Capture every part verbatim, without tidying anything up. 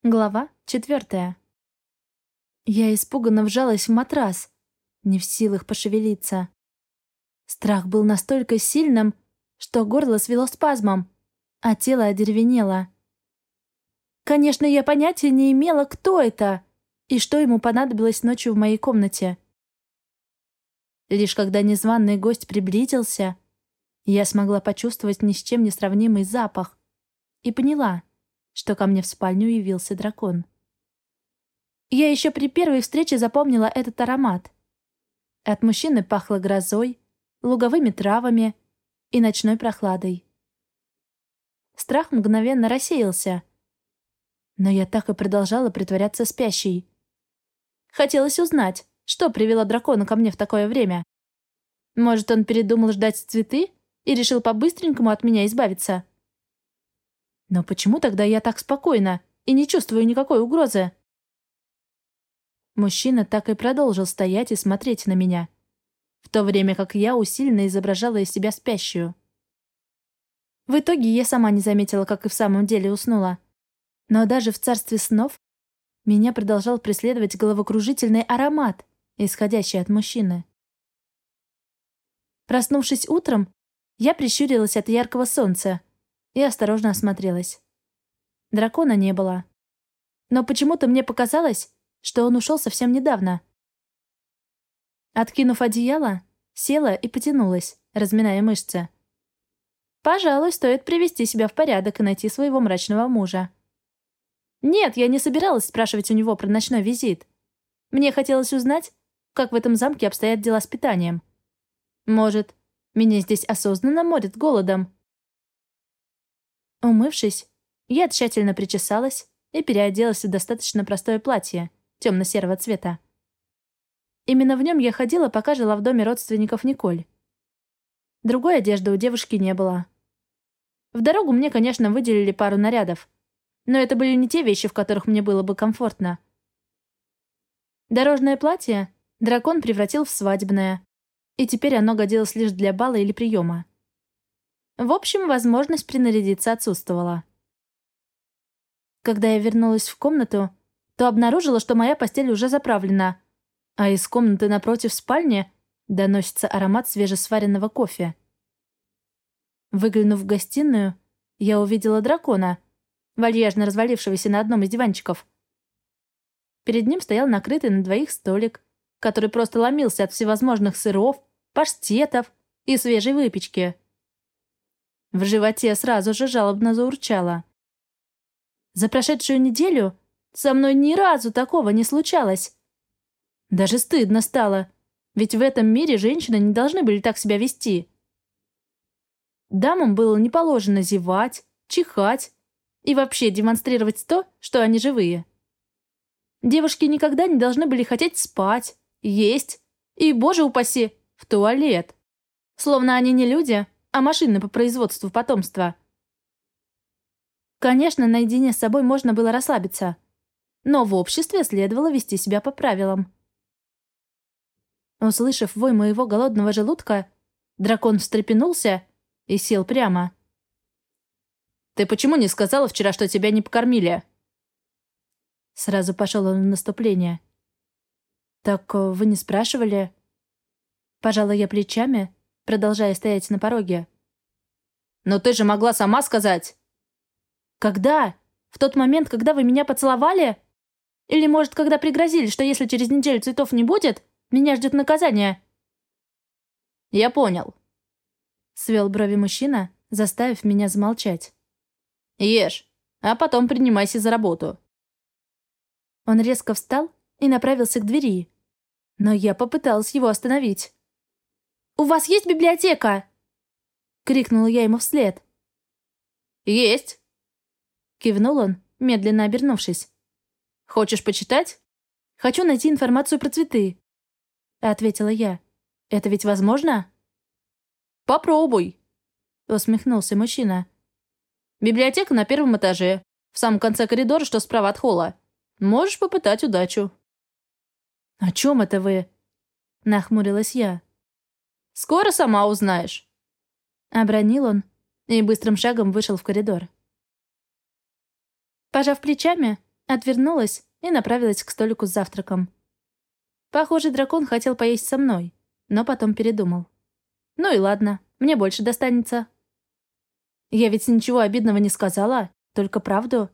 Глава четвертая. Я испуганно вжалась в матрас, не в силах пошевелиться. Страх был настолько сильным, что горло свело спазмом, а тело одеревенело. Конечно, я понятия не имела, кто это и что ему понадобилось ночью в моей комнате. Лишь когда незваный гость приблизился, я смогла почувствовать ни с чем не сравнимый запах и поняла, что ко мне в спальню явился дракон. Я еще при первой встрече запомнила этот аромат. От мужчины пахло грозой, луговыми травами и ночной прохладой. Страх мгновенно рассеялся, но я так и продолжала притворяться спящей. Хотелось узнать, что привело дракона ко мне в такое время. Может, он передумал ждать цветы и решил по-быстренькому от меня избавиться? Но почему тогда я так спокойна и не чувствую никакой угрозы? Мужчина так и продолжил стоять и смотреть на меня, в то время как я усиленно изображала из себя спящую. В итоге я сама не заметила, как и в самом деле уснула. Но даже в царстве снов меня продолжал преследовать головокружительный аромат, исходящий от мужчины. Проснувшись утром, я прищурилась от яркого солнца и осторожно осмотрелась. Дракона не было. Но почему-то мне показалось, что он ушел совсем недавно. Откинув одеяло, села и потянулась, разминая мышцы. Пожалуй, стоит привести себя в порядок и найти своего мрачного мужа. Нет, я не собиралась спрашивать у него про ночной визит. Мне хотелось узнать, как в этом замке обстоят дела с питанием. Может, меня здесь осознанно морят голодом. Умывшись, я тщательно причесалась и переоделась в достаточно простое платье темно-серого цвета. Именно в нем я ходила, пока жила в доме родственников Николь. Другой одежды у девушки не было. В дорогу мне, конечно, выделили пару нарядов, но это были не те вещи, в которых мне было бы комфортно. Дорожное платье дракон превратил в свадебное, и теперь оно годилось лишь для бала или приема. В общем, возможность принарядиться отсутствовала. Когда я вернулась в комнату, то обнаружила, что моя постель уже заправлена, а из комнаты напротив спальни доносится аромат свежесваренного кофе. Выглянув в гостиную, я увидела дракона, вальяжно развалившегося на одном из диванчиков. Перед ним стоял накрытый на двоих столик, который просто ломился от всевозможных сыров, паштетов и свежей выпечки. В животе сразу же жалобно заурчало. За прошедшую неделю со мной ни разу такого не случалось. Даже стыдно стало, ведь в этом мире женщины не должны были так себя вести. Дамам было не положено зевать, чихать и вообще демонстрировать то, что они живые. Девушки никогда не должны были хотеть спать, есть и, боже упаси, в туалет. Словно они не люди, а машины по производству потомства. Конечно, наедине с собой можно было расслабиться, но в обществе следовало вести себя по правилам. Услышав вой моего голодного желудка, дракон встрепенулся и сел прямо. «Ты почему не сказала вчера, что тебя не покормили?» Сразу пошел он в наступление. «Так вы не спрашивали?» Пожала я плечами, продолжая стоять на пороге. «Но ты же могла сама сказать!» «Когда? В тот момент, когда вы меня поцеловали? Или, может, когда пригрозили, что если через неделю цветов не будет, меня ждет наказание?» «Я понял», — свел брови мужчина, заставив меня замолчать. «Ешь, а потом принимайся за работу». Он резко встал и направился к двери, но я попыталась его остановить. «У вас есть библиотека?» — крикнула я ему вслед. «Есть», — кивнул он, медленно обернувшись. «Хочешь почитать?» «Хочу найти информацию про цветы», — ответила я. «Это ведь возможно?» «Попробуй», — усмехнулся мужчина. «Библиотека на первом этаже, в самом конце коридора, что справа от холла. Можешь попытать удачу». «О чем это вы?» — нахмурилась я. «Скоро сама узнаешь», — обронил он и быстрым шагом вышел в коридор. Пожав плечами, Отвернулась и направилась к столику с завтраком. Похоже, дракон хотел поесть со мной, но потом передумал. Ну и ладно, мне больше достанется. Я ведь ничего обидного не сказала, только правду.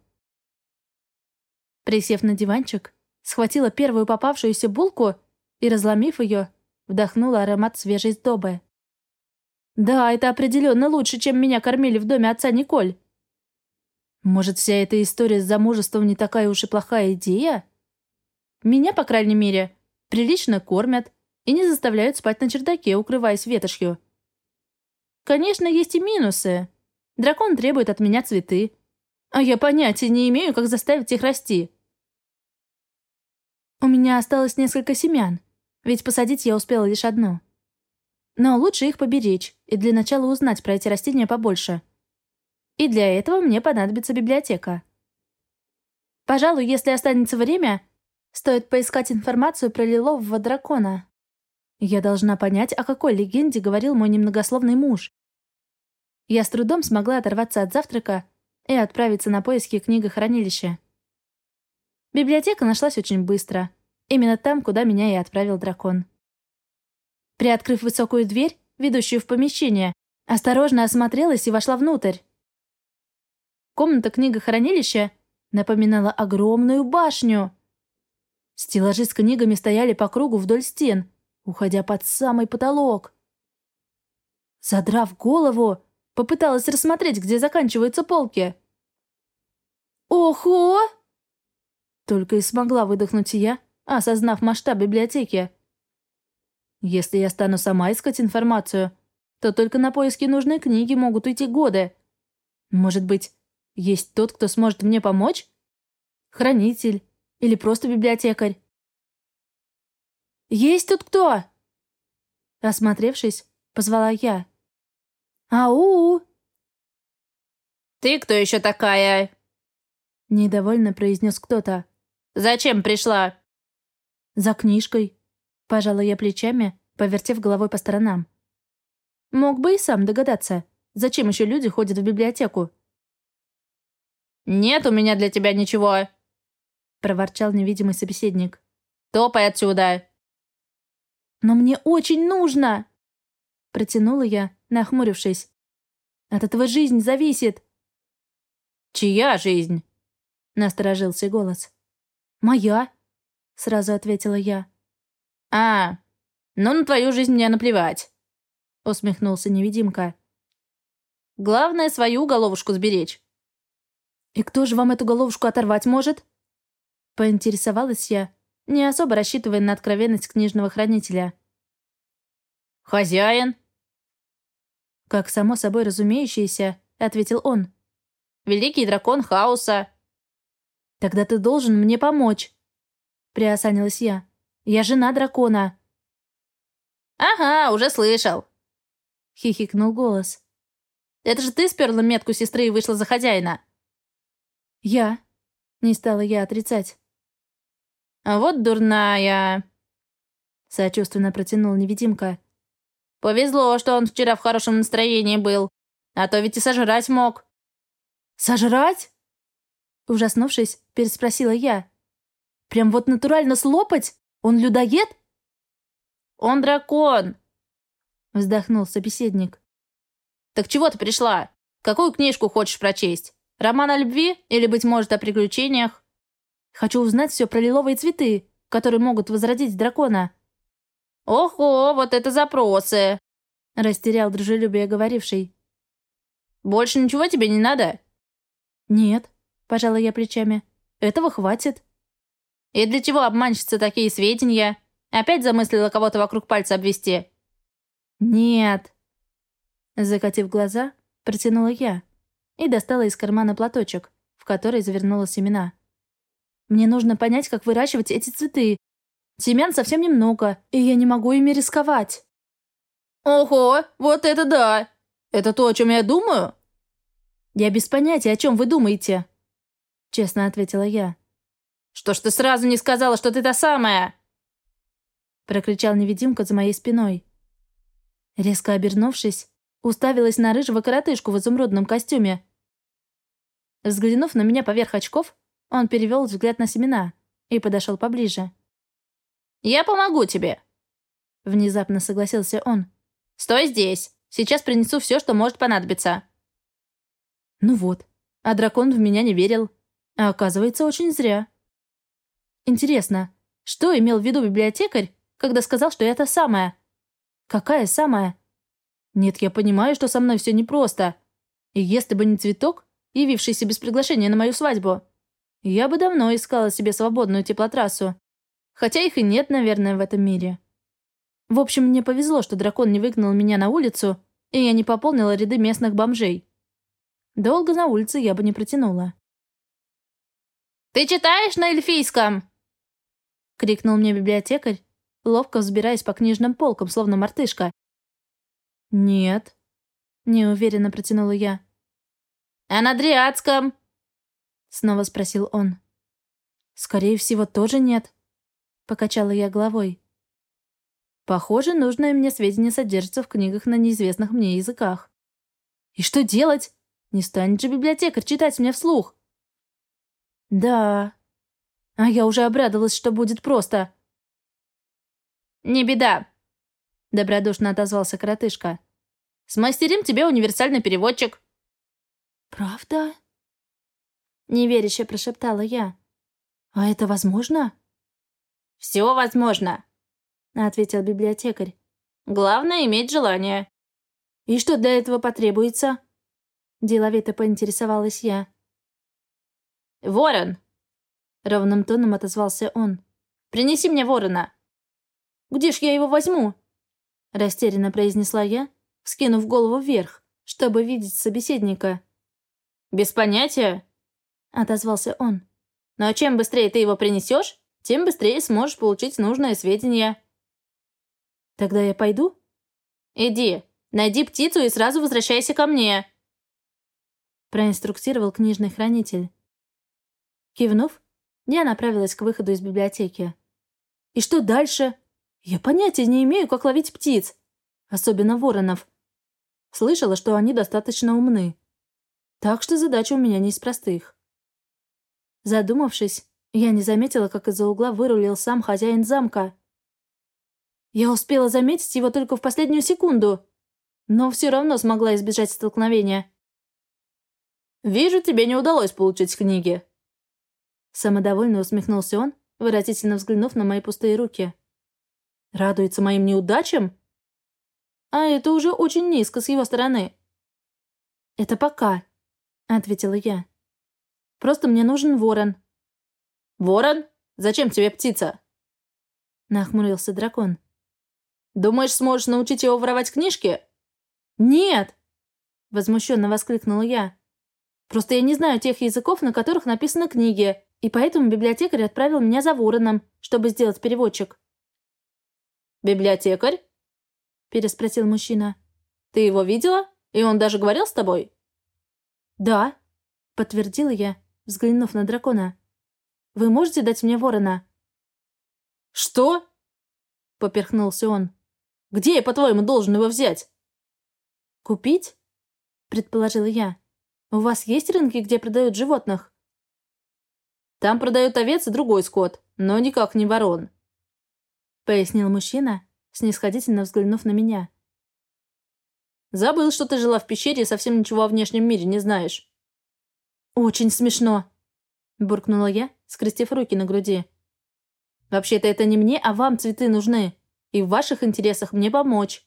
Присев на диванчик, схватила первую попавшуюся булку и, разломив ее, вдохнула аромат свежей сдобы. Да, это определенно лучше, чем меня кормили в доме отца Николь. Может, вся эта история с замужеством не такая уж и плохая идея? Меня, по крайней мере, прилично кормят и не заставляют спать на чердаке, укрываясь ветошью. Конечно, есть и минусы. Дракон требует от меня цветы, а я понятия не имею, как заставить их расти. У меня осталось несколько семян, ведь посадить я успела лишь одно. Но лучше их поберечь и для начала узнать про эти растения побольше. И для этого мне понадобится библиотека. Пожалуй, если останется время, стоит поискать информацию про лилового дракона. Я должна понять, о какой легенде говорил мой немногословный муж. Я с трудом смогла оторваться от завтрака и отправиться на поиски книгохранилища. Библиотека нашлась очень быстро. Именно там, куда меня и отправил дракон. Приоткрыв высокую дверь, ведущую в помещение, осторожно осмотрелась и вошла внутрь. Комната книгохранилища напоминала огромную башню. Стеллажи с книгами стояли по кругу вдоль стен, уходя под самый потолок. Задрав голову, попыталась рассмотреть, где заканчиваются полки. «Ого!» Только и смогла выдохнуть я, осознав масштаб библиотеки. Если я стану сама искать информацию, то только на поиски нужной книги могут уйти годы. Может быть, есть тот, кто сможет мне помочь? Хранитель или просто библиотекарь? «Есть тут кто?» Осмотревшись, позвала я. «Ау!» «Ты кто еще такая?» Недовольно произнес кто-то. «Зачем пришла?» «За книжкой», — пожала я плечами, повертев головой по сторонам. Мог бы и сам догадаться, зачем еще люди ходят в библиотеку. «Нет у меня для тебя ничего», — проворчал невидимый собеседник. «Топай отсюда!» «Но мне очень нужно!» — протянула я, нахмурившись. «От этого жизнь зависит!» «Чья жизнь?» — насторожился голос. «Моя!» — сразу ответила я. «А, ну на твою жизнь мне наплевать», — усмехнулся невидимка. «Главное, свою головушку сберечь». «И кто же вам эту головушку оторвать может?» Поинтересовалась я, не особо рассчитывая на откровенность книжного хранителя. «Хозяин», как само собой разумеющееся, ответил он. «Великий дракон хаоса». «Тогда ты должен мне помочь», — приосанилась я. «Я жена дракона». «Ага, уже слышал», — хихикнул голос. «Это же ты сперла метку сестры и вышла за хозяина». «Я», — не стала я отрицать. «А вот дурная», — сочувственно протянул невидимка. «Повезло, что он вчера в хорошем настроении был, а то ведь и сожрать мог». «Сожрать?» Ужаснувшись, переспросила я. «Прям вот натурально слопать? Он людоед?» «Он дракон», — вздохнул собеседник. «Так чего ты пришла? Какую книжку хочешь прочесть? Роман о любви или, быть может, о приключениях?» «Хочу узнать все про лиловые цветы, которые могут возродить дракона». «Ого, вот это запросы!» — растерял дружелюбие говоривший. «Больше ничего тебе не надо?» «Нет», — пожала я плечами. «Этого хватит». «И для чего обманщица такие сведения? Опять замыслила кого-то вокруг пальца обвести?» «Нет». Закатив глаза, протянула я и достала из кармана платочек, в который завернула семена. «Мне нужно понять, как выращивать эти цветы. Семян совсем немного, и я не могу ими рисковать». «Ого, вот это да! Это то, о чем я думаю?» «Я без понятия, о чем вы думаете», — честно ответила я. «Что ж ты сразу не сказала, что ты та самая?» Прокричал невидимка за моей спиной. Резко обернувшись, уставилась на рыжего коротышку в изумрудном костюме. Взглянув на меня поверх очков, Он перевел взгляд на семена и подошел поближе. «Я помогу тебе», — внезапно согласился он. «Стой здесь. Сейчас принесу все, что может понадобиться». Ну вот, а дракон в меня не верил. А оказывается, очень зря. Интересно, что имел в виду библиотекарь, когда сказал, что я та самая? Какая самая? Нет, я понимаю, что со мной все непросто. И если бы не цветок, явившийся без приглашения на мою свадьбу, я бы давно искала себе свободную теплотрассу. Хотя их и нет, наверное, в этом мире. В общем, мне повезло, что дракон не выгнал меня на улицу, и я не пополнила ряды местных бомжей. Долго на улице я бы не протянула. «Ты читаешь на эльфийском?» — крикнул мне библиотекарь, ловко взбираясь по книжным полкам, словно мартышка. «Нет», — неуверенно протянула я. «А на дриадском?» — снова спросил он. «Скорее всего, тоже нет», — покачала я головой. «Похоже, нужное мне сведения содержатся в книгах на неизвестных мне языках. И что делать? Не станет же библиотекарь читать мне вслух?» «Да. А я уже обрадовалась, что будет просто». «Не беда», — добродушно отозвался коротышка. «Смастерим тебе универсальный переводчик». «Правда?» — неверяще прошептала я. «А это возможно?» «Все возможно», — ответил библиотекарь. «Главное — иметь желание». «И что для этого потребуется?» — деловито поинтересовалась я. «Ворон!» — ровным тоном отозвался он. «Принеси мне ворона!» «Где ж я его возьму?» — растерянно произнесла я, вскинув голову вверх, чтобы видеть собеседника. «Без понятия!» — отозвался он. «Но чем быстрее ты его принесешь, тем быстрее сможешь получить нужное сведения». «Тогда я пойду?» «Иди, найди птицу и сразу возвращайся ко мне!» — проинструктировал книжный хранитель. Кивнув, я направилась к выходу из библиотеки. И что дальше? Я понятия не имею, как ловить птиц, особенно воронов. Слышала, что они достаточно умны. Так что задача у меня не из простых. Задумавшись, я не заметила, как из-за угла вырулил сам хозяин замка. Я успела заметить его только в последнюю секунду, но все равно смогла избежать столкновения. «Вижу, тебе не удалось получить книги». Самодовольно усмехнулся он, выразительно взглянув на мои пустые руки. Радуется моим неудачам? А это уже очень низко с его стороны. «Это пока», — ответила я. «Просто мне нужен ворон». «Ворон? Зачем тебе птица?» — нахмурился дракон. «Думаешь, сможешь научить его воровать книжки?» «Нет!» — возмущенно воскликнула я. «Просто я не знаю тех языков, на которых написаны книги, и поэтому библиотекарь отправил меня за вороном, чтобы сделать переводчик». «Библиотекарь?» — переспросил мужчина. «Ты его видела? И он даже говорил с тобой?» «Да», — подтвердила я, взглянув на дракона. «Вы можете дать мне ворона?» «Что?» — поперхнулся он. «Где я, по-твоему, должен его взять?» «Купить?» — предположила я. «У вас есть рынки, где продают животных?» «Там продают овец и другой скот, но никак не ворон», — пояснил мужчина, снисходительно взглянув на меня. «Забыл, что ты жила в пещере и совсем ничего о внешнем мире не знаешь». «Очень смешно», — буркнула я, скрестив руки на груди. «Вообще-то это не мне, а вам цветы нужны, и в ваших интересах мне помочь».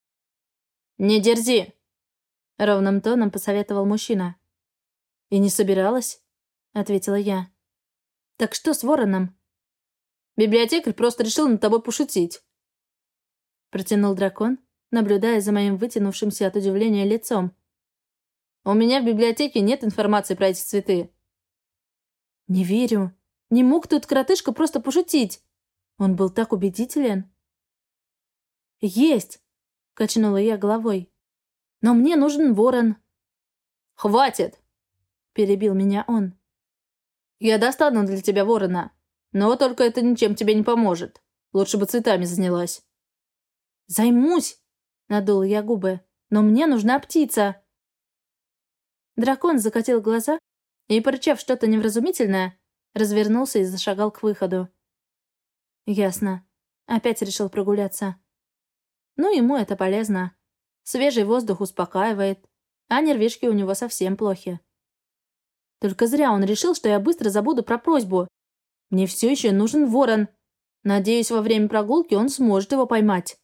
«Не дерзи», — ровным тоном посоветовал мужчина. «И не собиралась», — ответила я. «Так что с вороном?» «Библиотекарь просто решил над тобой пошутить», — протянул дракон, наблюдая за моим вытянувшимся от удивления лицом. «У меня в библиотеке нет информации про эти цветы». «Не верю. Не мог тут коротышка просто пошутить. Он был так убедителен». «Есть!» — качнула я головой. «Но мне нужен ворон». «Хватит!» — перебил меня он. «Я достану для тебя ворона, но только это ничем тебе не поможет. Лучше бы цветами занялась». «Займусь!» — надула я губы. «Но мне нужна птица!» Дракон закатил глаза и, порычав что-то невразумительное, развернулся и зашагал к выходу. Ясно. Опять решил прогуляться. Ну, ему это полезно. Свежий воздух успокаивает, а нервишки у него совсем плохи. Только зря он решил, что я быстро забуду про просьбу. Мне все еще нужен ворон. Надеюсь, во время прогулки он сможет его поймать.